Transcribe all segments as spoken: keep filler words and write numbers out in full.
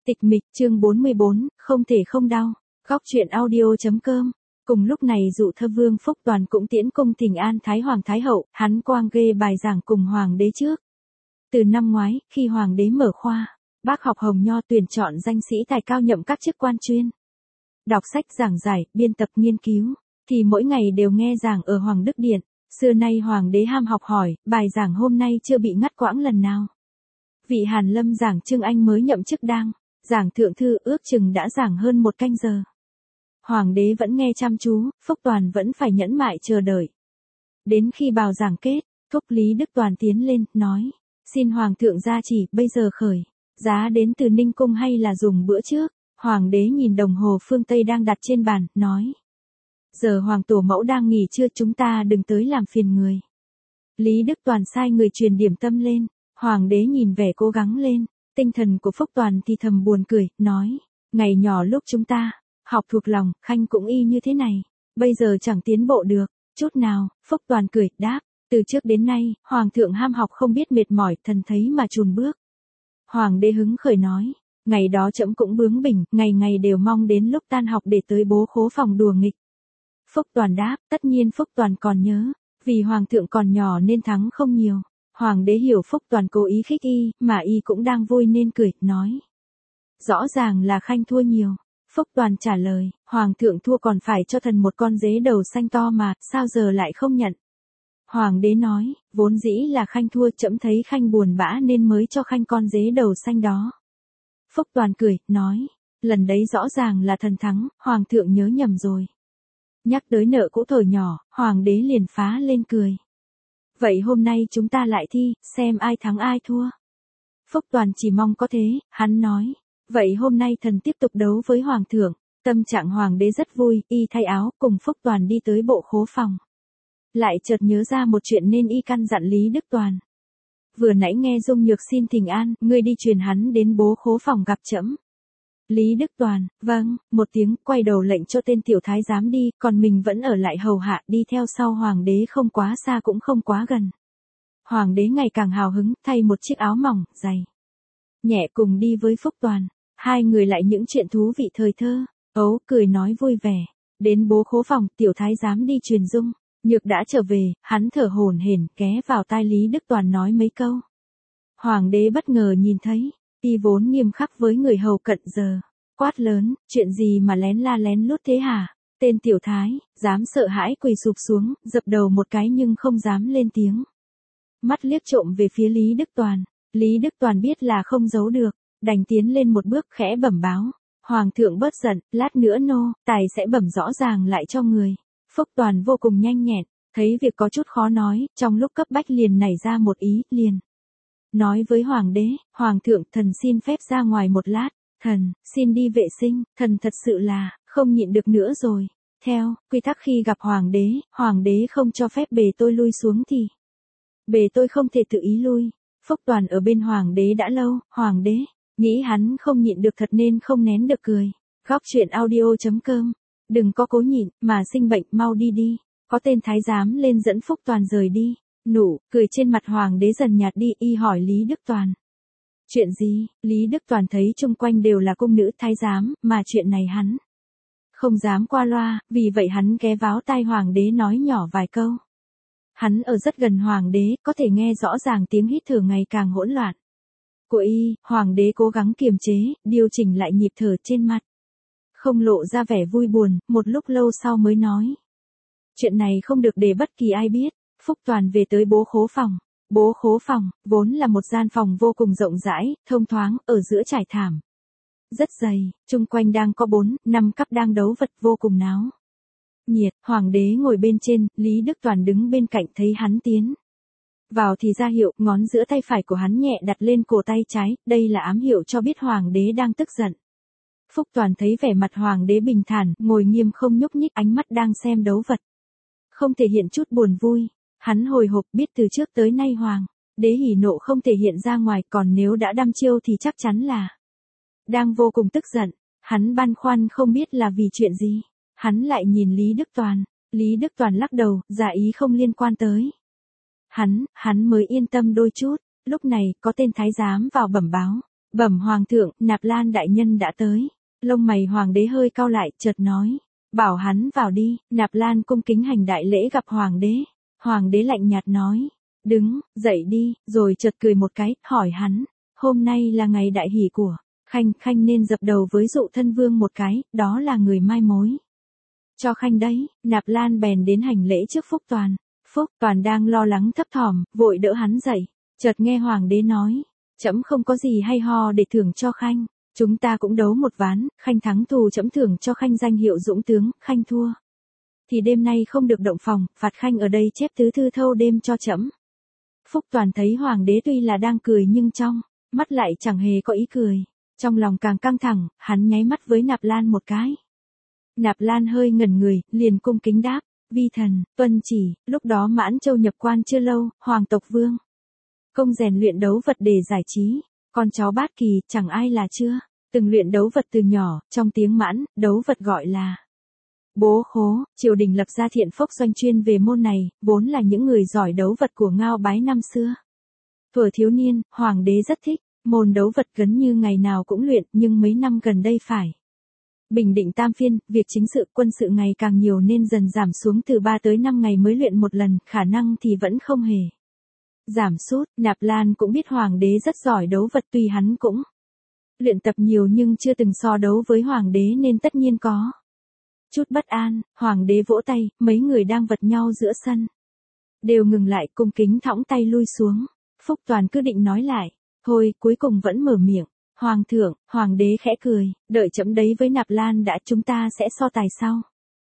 Tịch mịch chương bốn mươi bốn, không thể không đau. Góc truyện audio.com. Cùng lúc này Dụ Thơ Vương Phúc Toàn cũng tiễn cung thỉnh an Thái Hoàng Thái Hậu, hắn quang ghê bài giảng cùng Hoàng đế trước. Từ năm ngoái, khi Hoàng đế mở khoa, bác học hồng nho tuyển chọn danh sĩ tài cao nhậm các chức quan chuyên. Đọc sách giảng giải, biên tập nghiên cứu, thì mỗi ngày đều nghe giảng ở Hoàng Đức Điện. Xưa nay Hoàng đế ham học hỏi, bài giảng hôm nay chưa bị ngắt quãng lần nào. Vị Hàn Lâm giảng Trương Anh mới nhậm chức đang. Giảng thượng thư ước chừng đã giảng hơn một canh giờ. Hoàng đế vẫn nghe chăm chú, Phúc Toàn vẫn phải nhẫn mại chờ đợi. Đến khi bào giảng kết, thúc Lý Đức Toàn tiến lên, nói, xin Hoàng thượng gia chỉ, bây giờ khởi, giá đến từ Ninh Cung hay là dùng bữa trước. Hoàng đế nhìn đồng hồ phương Tây đang đặt trên bàn, nói, giờ Hoàng tổ mẫu đang nghỉ trưa, chúng ta đừng tới làm phiền người. Lý Đức Toàn sai người truyền điểm tâm lên, Hoàng đế nhìn vẻ cố gắng lên. Tinh thần của Phúc Toàn thì thầm buồn cười, nói, ngày nhỏ lúc chúng ta, học thuộc lòng, Khanh cũng y như thế này, bây giờ chẳng tiến bộ được, chút nào. Phúc Toàn cười, đáp, từ trước đến nay, Hoàng thượng ham học không biết mệt mỏi, thần thấy mà chùn bước. Hoàng đế hứng khởi nói, ngày đó trẫm cũng bướng bỉnh, ngày ngày đều mong đến lúc tan học để tới bố khố phòng đùa nghịch. Phúc Toàn đáp, tất nhiên Phúc Toàn còn nhớ, vì Hoàng thượng còn nhỏ nên thắng không nhiều. Hoàng đế hiểu Phúc Toàn cố ý khích y, mà y cũng đang vui nên cười, nói. Rõ ràng là Khanh thua nhiều. Phúc Toàn trả lời, Hoàng thượng thua còn phải cho thần một con dế đầu xanh to mà, sao giờ lại không nhận. Hoàng đế nói, vốn dĩ là Khanh thua, trẫm thấy Khanh buồn bã nên mới cho Khanh con dế đầu xanh đó. Phúc Toàn cười, nói, lần đấy rõ ràng là thần thắng, Hoàng thượng nhớ nhầm rồi. Nhắc tới nợ cũ thời nhỏ, Hoàng đế liền phá lên cười. Vậy hôm nay chúng ta lại thi, xem ai thắng ai thua. Phúc Toàn chỉ mong có thế, hắn nói. Vậy hôm nay thần tiếp tục đấu với Hoàng thượng. Tâm trạng Hoàng đế rất vui, y thay áo, cùng Phúc Toàn đi tới bộ khố phòng. Lại chợt nhớ ra một chuyện nên y căn dặn Lý Đức Toàn. Vừa nãy nghe Dung Nhược xin thỉnh an, ngươi đi truyền hắn đến bố khố phòng gặp trẫm. Lý Đức Toàn, vâng, một tiếng, quay đầu lệnh cho tên tiểu thái giám đi, còn mình vẫn ở lại hầu hạ, đi theo sau Hoàng đế không quá xa cũng không quá gần. Hoàng đế ngày càng hào hứng, thay một chiếc áo mỏng, dày. Nhẹ cùng đi với Phúc Toàn, hai người lại những chuyện thú vị thời thơ, ấu cười nói vui vẻ. Đến bố khố phòng, tiểu thái giám đi truyền Dung Nhược đã trở về, hắn thở hổn hển, ghé vào tai Lý Đức Toàn nói mấy câu. Hoàng đế bất ngờ nhìn thấy. Y vốn nghiêm khắc với người hầu cận giờ, quát lớn, chuyện gì mà lén la lén lút thế hả? Tên tiểu thái, dám sợ hãi quỳ sụp xuống, dập đầu một cái nhưng không dám lên tiếng. Mắt liếc trộm về phía Lý Đức Toàn, Lý Đức Toàn biết là không giấu được, đành tiến lên một bước khẽ bẩm báo. Hoàng thượng bớt giận, lát nữa nô, tài sẽ bẩm rõ ràng lại cho người. Phúc Toàn vô cùng nhanh nhẹn, thấy việc có chút khó nói, trong lúc cấp bách liền nảy ra một ý, liền. Nói với Hoàng đế, Hoàng thượng, thần xin phép ra ngoài một lát, thần, xin đi vệ sinh, thần thật sự là, không nhịn được nữa rồi. Theo, quy tắc khi gặp Hoàng đế, Hoàng đế không cho phép bề tôi lui xuống thì. Bề tôi không thể tự ý lui. Phúc Toàn ở bên Hoàng đế đã lâu, Hoàng đế, nghĩ hắn không nhịn được thật nên không nén được cười. Góc truyện audio.com, đừng có cố nhịn, mà sinh bệnh, mau đi đi. Có tên thái giám lên dẫn Phúc Toàn rời đi. Nụ, cười trên mặt Hoàng đế dần nhạt đi, y hỏi Lý Đức Toàn. Chuyện gì? Lý Đức Toàn thấy chung quanh đều là cung nữ thái giám, mà chuyện này hắn không dám qua loa, vì vậy hắn ghé váo tai Hoàng đế nói nhỏ vài câu. Hắn ở rất gần Hoàng đế, có thể nghe rõ ràng tiếng hít thở ngày càng hỗn loạn của y. Hoàng đế cố gắng kiềm chế, điều chỉnh lại nhịp thở trên mặt, không lộ ra vẻ vui buồn, một lúc lâu sau mới nói. Chuyện này không được để bất kỳ ai biết. Phúc Toàn về tới bố khố phòng. Bố khố phòng, vốn là một gian phòng vô cùng rộng rãi, thông thoáng, ở giữa trải thảm rất dày, chung quanh đang có bốn, năm cặp đang đấu vật vô cùng náo nhiệt. Hoàng đế ngồi bên trên, Lý Đức Toàn đứng bên cạnh thấy hắn tiến vào thì ra hiệu, ngón giữa tay phải của hắn nhẹ đặt lên cổ tay trái, đây là ám hiệu cho biết Hoàng đế đang tức giận. Phúc Toàn thấy vẻ mặt Hoàng đế bình thản, ngồi nghiêm không nhúc nhích, ánh mắt đang xem đấu vật, không thể hiện chút buồn vui. Hắn hồi hộp, biết từ trước tới nay Hoàng đế hỉ nộ không thể hiện ra ngoài, còn nếu đã đăm chiêu thì chắc chắn là đang vô cùng tức giận. Hắn băn khoăn không biết là vì chuyện gì. Hắn lại nhìn Lý Đức Toàn. Lý Đức Toàn lắc đầu, giả ý không liên quan tới. Hắn, hắn mới yên tâm đôi chút. Lúc này, có tên thái giám vào bẩm báo. Bẩm hoàng thượng, Nạp Lan đại nhân đã tới. Lông mày hoàng đế hơi cau lại, chợt nói. Bảo hắn vào đi. Nạp Lan cung kính hành đại lễ gặp hoàng đế. Hoàng đế lạnh nhạt nói. Đứng, dậy đi, rồi chợt cười một cái, hỏi hắn. Hôm nay là ngày đại hỷ của Khanh, Khanh nên dập đầu với Dụ thân vương một cái, đó là người mai mối cho Khanh đấy. Nạp Lan bèn đến hành lễ trước Phúc Toàn. Phúc Toàn đang lo lắng thấp thỏm, vội đỡ hắn dậy. Chợt nghe hoàng đế nói. Trẫm không có gì hay ho để thưởng cho Khanh. Chúng ta cũng đấu một ván, Khanh thắng thù trẫm thưởng cho Khanh danh hiệu dũng tướng, Khanh thua thì đêm nay không được động phòng, phạt Khanh ở đây chép tứ thư thâu đêm cho trẫm. Phúc Toàn thấy hoàng đế tuy là đang cười nhưng trong mắt lại chẳng hề có ý cười. Trong lòng càng căng thẳng, hắn nháy mắt với Nạp Lan một cái. Nạp Lan hơi ngẩn người, liền cung kính đáp. Vi thần, tuân chỉ. Lúc đó Mãn Châu nhập quan chưa lâu, hoàng tộc Vương công rèn luyện đấu vật để giải trí. Con cháu Bát Kỳ, chẳng ai là chưa từng luyện đấu vật từ nhỏ. Trong tiếng Mãn, đấu vật gọi là bố khố. Triều đình lập ra Thiện Phốc doanh chuyên về môn này, vốn là những người giỏi đấu vật của Ngao Bái năm xưa. Thuở thiếu niên, hoàng đế rất thích môn đấu vật, gần như ngày nào cũng luyện, nhưng mấy năm gần đây phải bình định tam phiên, việc chính sự quân sự ngày càng nhiều nên dần giảm xuống từ ba tới năm ngày mới luyện một lần, khả năng thì vẫn không hề giảm sút. Nạp Lan cũng biết hoàng đế rất giỏi đấu vật, tuy hắn cũng luyện tập nhiều nhưng chưa từng so đấu với hoàng đế nên tất nhiên có chút bất an. Hoàng đế vỗ tay, mấy người đang vật nhau giữa sân đều ngừng lại, cung kính thõng tay lui xuống. Phúc Toàn cứ định nói lại, thôi cuối cùng vẫn mở miệng. Hoàng thượng, hoàng đế khẽ cười, đợi chấm đấy với Nạp Lan đã, chúng ta sẽ so tài sau.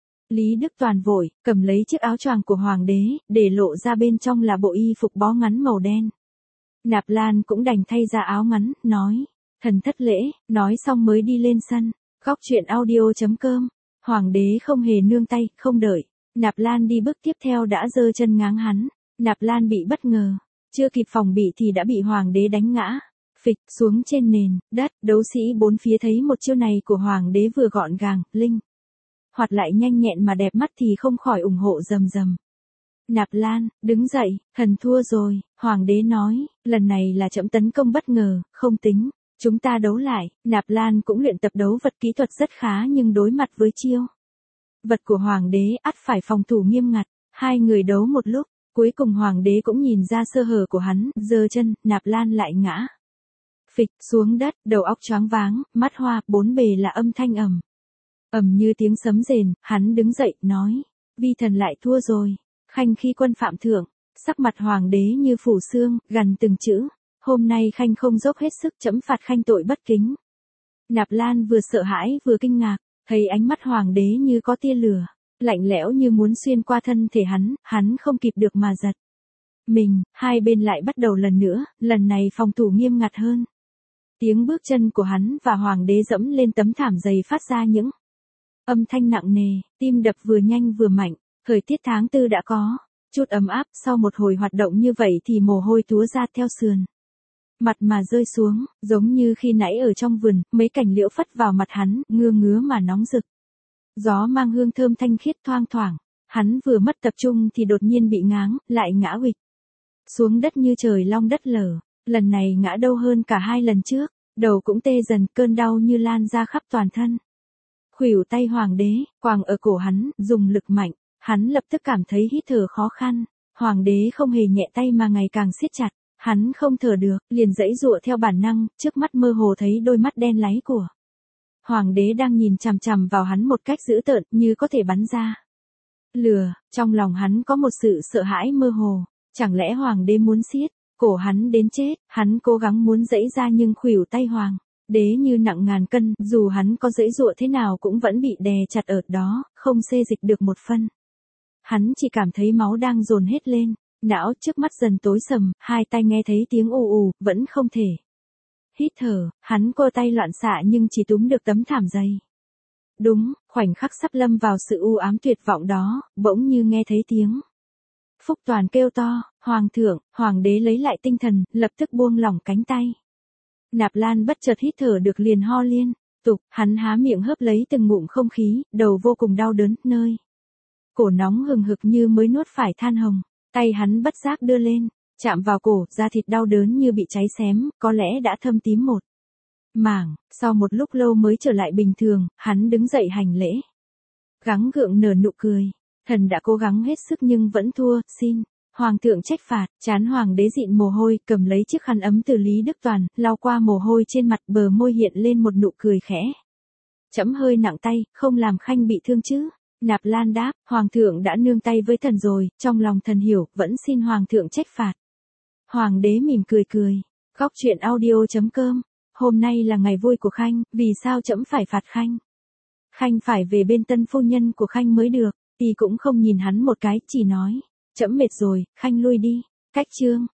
Lý Đức Toàn vội cầm lấy chiếc áo choàng của hoàng đế, để lộ ra bên trong là bộ y phục bó ngắn màu đen. Nạp Lan cũng đành thay ra áo ngắn, nói, thần thất lễ, nói xong mới đi lên sân. Góc truyện audio chấm com. Hoàng đế không hề nương tay, không đợi Nạp Lan đi bước tiếp theo đã giơ chân ngáng hắn. Nạp Lan bị bất ngờ, chưa kịp phòng bị thì đã bị hoàng đế đánh ngã phịch xuống trên nền đất. Đấu sĩ bốn phía thấy một chiêu này của hoàng đế vừa gọn gàng, linh hoạt lại nhanh nhẹn mà đẹp mắt thì không khỏi ủng hộ rầm rầm. Nạp Lan, đứng dậy, thần thua rồi. Hoàng đế nói, lần này là trẫm tấn công bất ngờ, không tính. Chúng ta đấu lại. Nạp Lan cũng luyện tập đấu vật kỹ thuật rất khá, nhưng đối mặt với chiêu vật của hoàng đế ắt phải phòng thủ nghiêm ngặt. Hai người đấu một lúc, cuối cùng hoàng đế cũng nhìn ra sơ hở của hắn, giơ chân, Nạp Lan lại ngã phịch xuống đất, đầu óc choáng váng, mắt hoa, bốn bề là âm thanh ầm ầm như tiếng sấm rền. Hắn đứng dậy, nói, vi thần lại thua rồi. Khanh khi quân phạm thượng. Sắc mặt hoàng đế như phủ xương, gằn từng chữ. Hôm nay Khanh không dốc hết sức, trẫm phạt Khanh tội bất kính. Nạp Lan vừa sợ hãi vừa kinh ngạc, thấy ánh mắt hoàng đế như có tia lửa, lạnh lẽo như muốn xuyên qua thân thể hắn, hắn không kịp được mà giật mình. Hai bên lại bắt đầu lần nữa, lần này phòng thủ nghiêm ngặt hơn. Tiếng bước chân của hắn và hoàng đế dẫm lên tấm thảm dày phát ra những âm thanh nặng nề, tim đập vừa nhanh vừa mạnh. Thời tiết tháng tư đã có chút ấm áp, sau một hồi hoạt động như vậy thì mồ hôi túa ra theo sườn mặt mà rơi xuống, giống như khi nãy ở trong vườn, mấy cành liễu phất vào mặt hắn, ngưa ngứa mà nóng rực. Gió mang hương thơm thanh khiết thoang thoảng, hắn vừa mất tập trung thì đột nhiên bị ngáng, lại ngã huỵch xuống đất như trời long đất lở. Lần này ngã đâu hơn cả hai lần trước, đầu cũng tê dần, cơn đau như lan ra khắp toàn thân. Khuỷu tay hoàng đế quàng ở cổ hắn, dùng lực mạnh, hắn lập tức cảm thấy hít thở khó khăn. Hoàng đế không hề nhẹ tay mà ngày càng siết chặt. Hắn không thở được, liền giãy giụa theo bản năng, trước mắt mơ hồ thấy đôi mắt đen láy của hoàng đế đang nhìn chằm chằm vào hắn một cách dữ tợn, như có thể bắn ra lửa. Trong lòng hắn có một sự sợ hãi mơ hồ, chẳng lẽ hoàng đế muốn siết cổ hắn đến chết? Hắn cố gắng muốn giãy ra nhưng khuỷu tay hoàng đế như nặng ngàn cân, dù hắn có giãy giụa thế nào cũng vẫn bị đè chặt ở đó, không xê dịch được một phân. Hắn chỉ cảm thấy máu đang dồn hết lên. Não trước mắt dần tối sầm, hai tai nghe thấy tiếng ù ù, vẫn không thể hít thở. Hắn cô tay loạn xạ nhưng chỉ túm được tấm thảm dày. Đúng, khoảnh khắc sắp lâm vào sự u ám tuyệt vọng đó, bỗng như nghe thấy tiếng Phúc Toàn kêu to, hoàng thượng. Hoàng đế lấy lại tinh thần, lập tức buông lỏng cánh tay. Nạp Lan bất chợt hít thở được liền ho liên tục, hắn há miệng hớp lấy từng ngụm không khí, đầu vô cùng đau đớn, nơi cổ nóng hừng hực như mới nuốt phải than hồng. Tay hắn bất giác đưa lên, chạm vào cổ, da thịt đau đớn như bị cháy xém, có lẽ đã thâm tím một Mảng, sau một lúc lâu mới trở lại bình thường, hắn đứng dậy hành lễ. Gắng gượng nở nụ cười. Thần đã cố gắng hết sức nhưng vẫn thua, xin. Hoàng thượng trách phạt, trán hoàng đế dịn mồ hôi, cầm lấy chiếc khăn ấm từ Lý Đức Toàn, lau qua mồ hôi trên mặt, bờ môi hiện lên một nụ cười khẽ. Trẫm hơi nặng tay, không làm Khanh bị thương chứ. Nạp Lan đáp, hoàng thượng đã nương tay với thần rồi, trong lòng thần hiểu, vẫn xin hoàng thượng trách phạt. Hoàng đế mỉm cười cười. Góc truyện audio chấm com. Hôm nay là ngày vui của Khanh, vì sao trẫm phải phạt Khanh? Khanh phải về bên tân phu nhân của Khanh mới được. Y cũng không nhìn hắn một cái, chỉ nói, trẫm mệt rồi, Khanh lui đi. Cách chương.